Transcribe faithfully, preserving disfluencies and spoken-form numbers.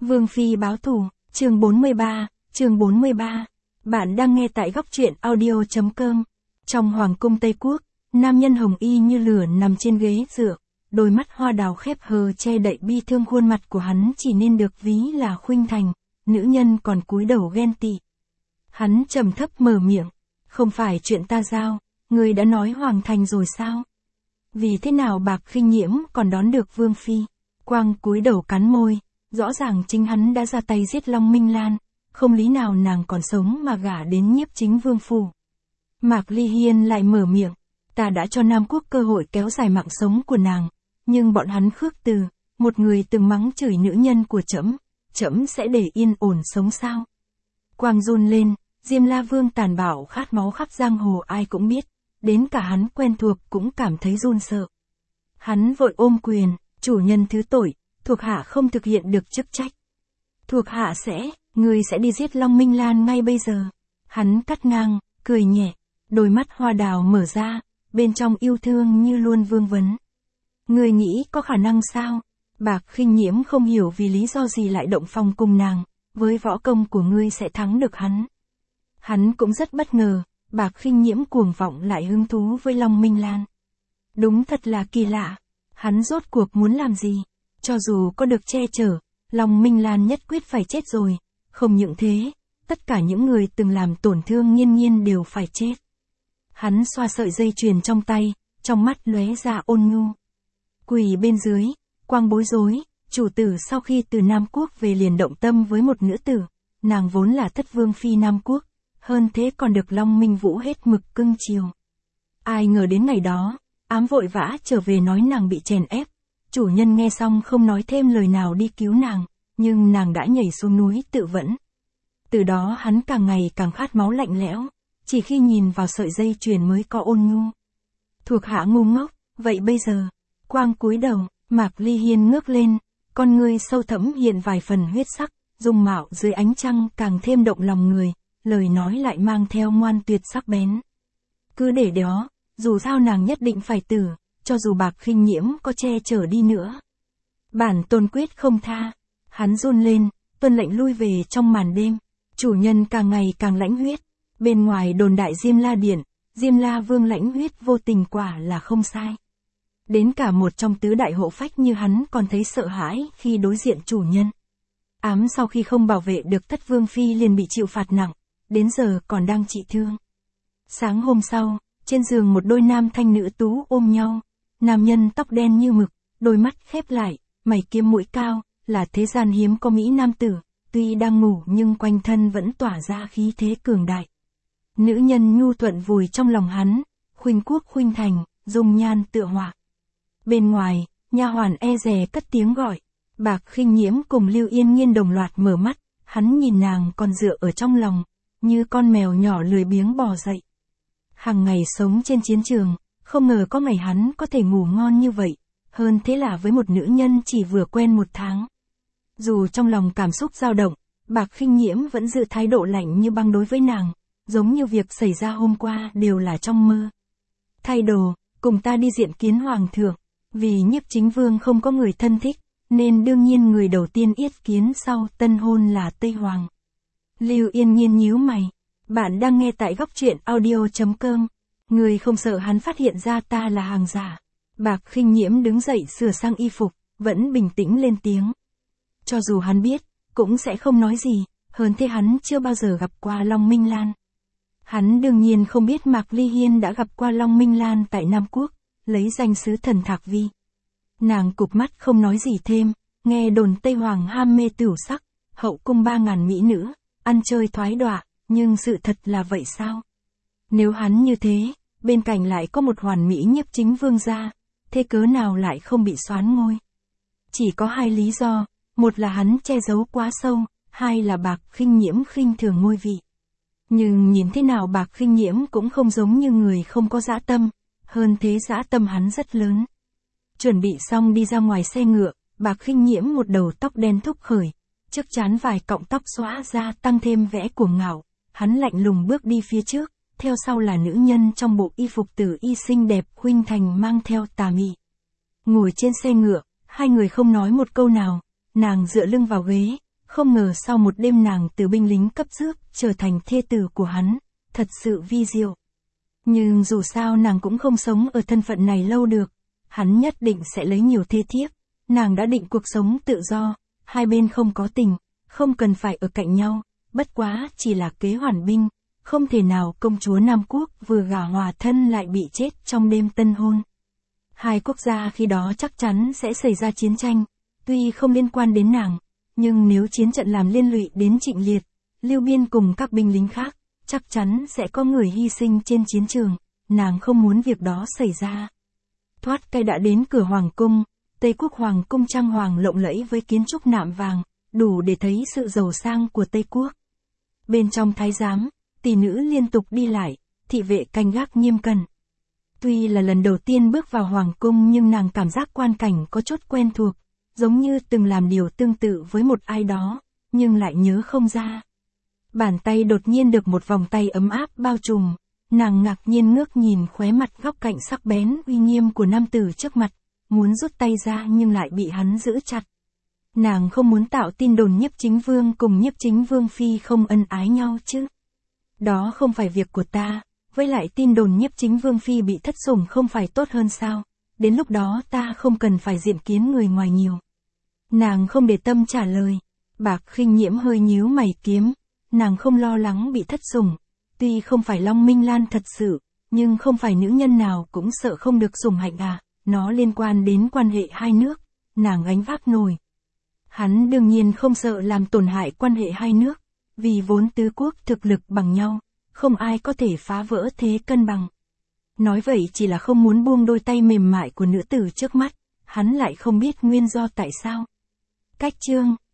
Vương Phi báo thù, chương bốn mươi ba, chương bốn mươi ba. Bạn đang nghe tại góc truyện audio.com. Trong Hoàng cung Tây Quốc, nam nhân hồng y như lửa nằm trên ghế dựa, đôi mắt hoa đào khép hờ che đậy bi thương, khuôn mặt của hắn chỉ nên được ví là khuynh thành, nữ nhân còn cúi đầu ghen tị. Hắn trầm thấp mở miệng, không phải chuyện ta giao, người đã nói Hoàng thành rồi sao? Vì thế nào Bạc Khinh Nhiễm còn đón được Vương Phi? Quang cúi đầu cắn môi, rõ ràng chính hắn đã ra tay giết Long Minh Lan, không lý nào nàng còn sống mà gả đến Nhiếp Chính Vương phủ. Mạc Ly Hiên lại mở miệng, ta đã cho Nam Quốc cơ hội kéo dài mạng sống của nàng, nhưng bọn hắn khước từ, một người từng mắng chửi nữ nhân của trẫm, trẫm sẽ để yên ổn sống sao? Quang run lên, Diêm La Vương tàn bạo khát máu khắp giang hồ ai cũng biết, đến cả hắn quen thuộc cũng cảm thấy run sợ. Hắn vội ôm quyền, chủ nhân thứ tội, thuộc hạ không thực hiện được chức trách. Thuộc hạ sẽ, người sẽ đi giết Long Minh Lan ngay bây giờ. Hắn cắt ngang, cười nhẹ, đôi mắt hoa đào mở ra, bên trong yêu thương như luôn vương vấn. Người nghĩ có khả năng sao? Bạc Khinh Nhiễm không hiểu vì lý do gì lại động phòng cùng nàng, với võ công của ngươi sẽ thắng được hắn. Hắn cũng rất bất ngờ, Bạc Khinh Nhiễm cuồng vọng lại hứng thú với Long Minh Lan. Đúng thật là kỳ lạ, hắn rốt cuộc muốn làm gì? Cho dù có được che chở, Long Minh Lan nhất quyết phải chết rồi, không những thế, tất cả những người từng làm tổn thương Nhiên Nhiên đều phải chết. Hắn xoa sợi dây chuyền trong tay, trong mắt lóe ra ôn nhu. Quỳ bên dưới, Quang bối rối, chủ tử sau khi từ Nam Quốc về liền động tâm với một nữ tử, nàng vốn là thất vương phi Nam Quốc, hơn thế còn được Long Minh Vũ hết mực cưng chiều. Ai ngờ đến ngày đó, ám vội vã trở về nói nàng bị chèn ép. Chủ nhân nghe xong không nói thêm lời nào đi cứu nàng, nhưng nàng đã nhảy xuống núi tự vẫn. Từ đó hắn càng ngày càng khát máu lạnh lẽo, chỉ khi nhìn vào sợi dây chuyền mới có ôn nhu. Thuộc hạ ngu ngốc, vậy bây giờ, Quang cúi đầu, Mạc Ly Hiên ngước lên, con ngươi sâu thẫm hiện vài phần huyết sắc, dung mạo dưới ánh trăng càng thêm động lòng người, lời nói lại mang theo ngoan tuyệt sắc bén. Cứ để đó, dù sao nàng nhất định phải tử, cho dù Bạc Khinh Nhiễm có che chở đi nữa. Bản tôn quyết không tha. Hắn run lên, tuân lệnh lui về trong màn đêm. Chủ nhân càng ngày càng lãnh huyết. Bên ngoài đồn đại Diêm La Điện, Diêm La Vương lãnh huyết vô tình quả là không sai. Đến cả một trong tứ đại hộ phách như hắn còn thấy sợ hãi khi đối diện chủ nhân. Ám sau khi không bảo vệ được Thất Vương Phi liền bị chịu phạt nặng, đến giờ còn đang trị thương. Sáng hôm sau, trên giường một đôi nam thanh nữ tú ôm nhau. Nam nhân tóc đen như mực, đôi mắt khép lại, mày kiếm mũi cao, là thế gian hiếm có mỹ nam tử, tuy đang ngủ nhưng quanh thân vẫn tỏa ra khí thế cường đại. Nữ nhân nhu thuận vùi trong lòng hắn, khuynh quốc khuynh thành, dung nhan tựa họa. Bên ngoài, nha hoàn e dè cất tiếng gọi, Bạc Khinh Nhiễm cùng Lưu Yên Nhiên đồng loạt mở mắt, hắn nhìn nàng còn dựa ở trong lòng, như con mèo nhỏ lười biếng bò dậy. Hàng ngày sống trên chiến trường, không ngờ có ngày hắn có thể ngủ ngon như vậy, hơn thế là với một nữ nhân chỉ vừa quen một tháng. Dù trong lòng cảm xúc dao động, Bạc Khinh Nhiễm vẫn giữ thái độ lạnh như băng đối với nàng, giống như việc xảy ra hôm qua đều là trong mơ. Thay đồ, cùng ta đi diện kiến Hoàng thượng, vì Nhiếp Chính Vương không có người thân thích, nên đương nhiên người đầu tiên yết kiến sau tân hôn là Tây Hoàng. Lưu Yên Nhiên nhíu mày, bạn đang nghe tại góc truyện audio.com. Người không sợ hắn phát hiện ra ta là hàng giả. Bạc Khinh Nhiễm đứng dậy sửa sang y phục, vẫn bình tĩnh lên tiếng. Cho dù hắn biết, cũng sẽ không nói gì, hơn thế hắn chưa bao giờ gặp qua Long Minh Lan. Hắn đương nhiên không biết Mạc Ly Hiên đã gặp qua Long Minh Lan tại Nam Quốc, lấy danh sứ thần Thạc Vi. Nàng cụp mắt không nói gì thêm, nghe đồn Tây Hoàng ham mê tửu sắc, hậu cung ba ngàn mỹ nữ, ăn chơi thoái đọa, nhưng sự thật là vậy sao? Nếu hắn như thế, bên cạnh lại có một hoàn mỹ Nhiếp Chính Vương gia, thế cớ nào lại không bị soán ngôi? Chỉ có hai lý do, một là hắn che giấu quá sâu, hai là Bạc Khinh Nhiễm khinh thường ngôi vị. Nhưng nhìn thế nào Bạc Khinh Nhiễm cũng không giống như người không có dã tâm, hơn thế dã tâm hắn rất lớn. Chuẩn bị xong đi ra ngoài xe ngựa, Bạc Khinh Nhiễm một đầu tóc đen thúc khởi, trước trán vài cọng tóc xõa ra tăng thêm vẻ cuồng ngạo, hắn lạnh lùng bước đi phía trước. Theo sau là nữ nhân trong bộ y phục tử y xinh đẹp khuynh thành mang theo tà mị. Ngồi trên xe ngựa, hai người không nói một câu nào, nàng dựa lưng vào ghế, Không ngờ sau một đêm nàng từ binh lính cấp rước trở thành thê tử của hắn, thật sự vi diệu. Nhưng dù sao nàng cũng không sống ở thân phận này lâu được, hắn nhất định sẽ lấy nhiều thê thiếp, nàng đã định cuộc sống tự do, hai bên không có tình, không cần phải ở cạnh nhau, bất quá chỉ là kế hoàn binh, không thể nào công chúa Nam Quốc vừa gả hòa thân lại bị chết trong đêm tân hôn. Hai quốc gia khi đó chắc chắn sẽ xảy ra chiến tranh, tuy không liên quan đến nàng, nhưng nếu chiến trận làm liên lụy đến Trịnh Liệt, Lưu Biên cùng các binh lính khác, chắc chắn sẽ có người hy sinh trên chiến trường, nàng không muốn việc đó xảy ra. Thoát cây đã đến cửa hoàng cung, Tây Quốc hoàng cung trang hoàng lộng lẫy với kiến trúc nạm vàng, đủ để thấy sự giàu sang của Tây Quốc. Bên trong thái giám, tỷ nữ liên tục đi lại, thị vệ canh gác nghiêm cẩn. Tuy là lần đầu tiên bước vào hoàng cung nhưng nàng cảm giác quan cảnh có chút quen thuộc, giống như từng làm điều tương tự với một ai đó, nhưng lại nhớ không ra. Bàn tay đột nhiên được một vòng tay ấm áp bao trùm, nàng ngạc nhiên ngước nhìn khóe mặt góc cạnh sắc bén uy nghiêm của nam tử trước mặt, muốn rút tay ra nhưng lại bị hắn giữ chặt. Nàng không muốn tạo tin đồn Nhiếp Chính Vương cùng Nhiếp Chính Vương Phi không ân ái nhau chứ. Đó không phải việc của ta, với lại tin đồn Nhiếp Chính Vương Phi bị thất sủng không phải tốt hơn sao, đến lúc đó ta không cần phải diện kiến người ngoài nhiều. Nàng không để tâm trả lời, Bạc Khinh Nhiễm hơi nhíu mày kiếm, nàng không lo lắng bị thất sủng, tuy không phải Long Minh Lan thật sự, nhưng không phải nữ nhân nào cũng sợ không được sủng hạnh à, nó liên quan đến quan hệ hai nước, nàng gánh vác nổi. Hắn đương nhiên không sợ làm tổn hại quan hệ hai nước, vì vốn tứ quốc thực lực bằng nhau, không ai có thể phá vỡ thế cân bằng. Nói vậy chỉ là không muốn buông đôi tay mềm mại của nữ tử trước mắt, hắn lại không biết nguyên do tại sao. Cách chương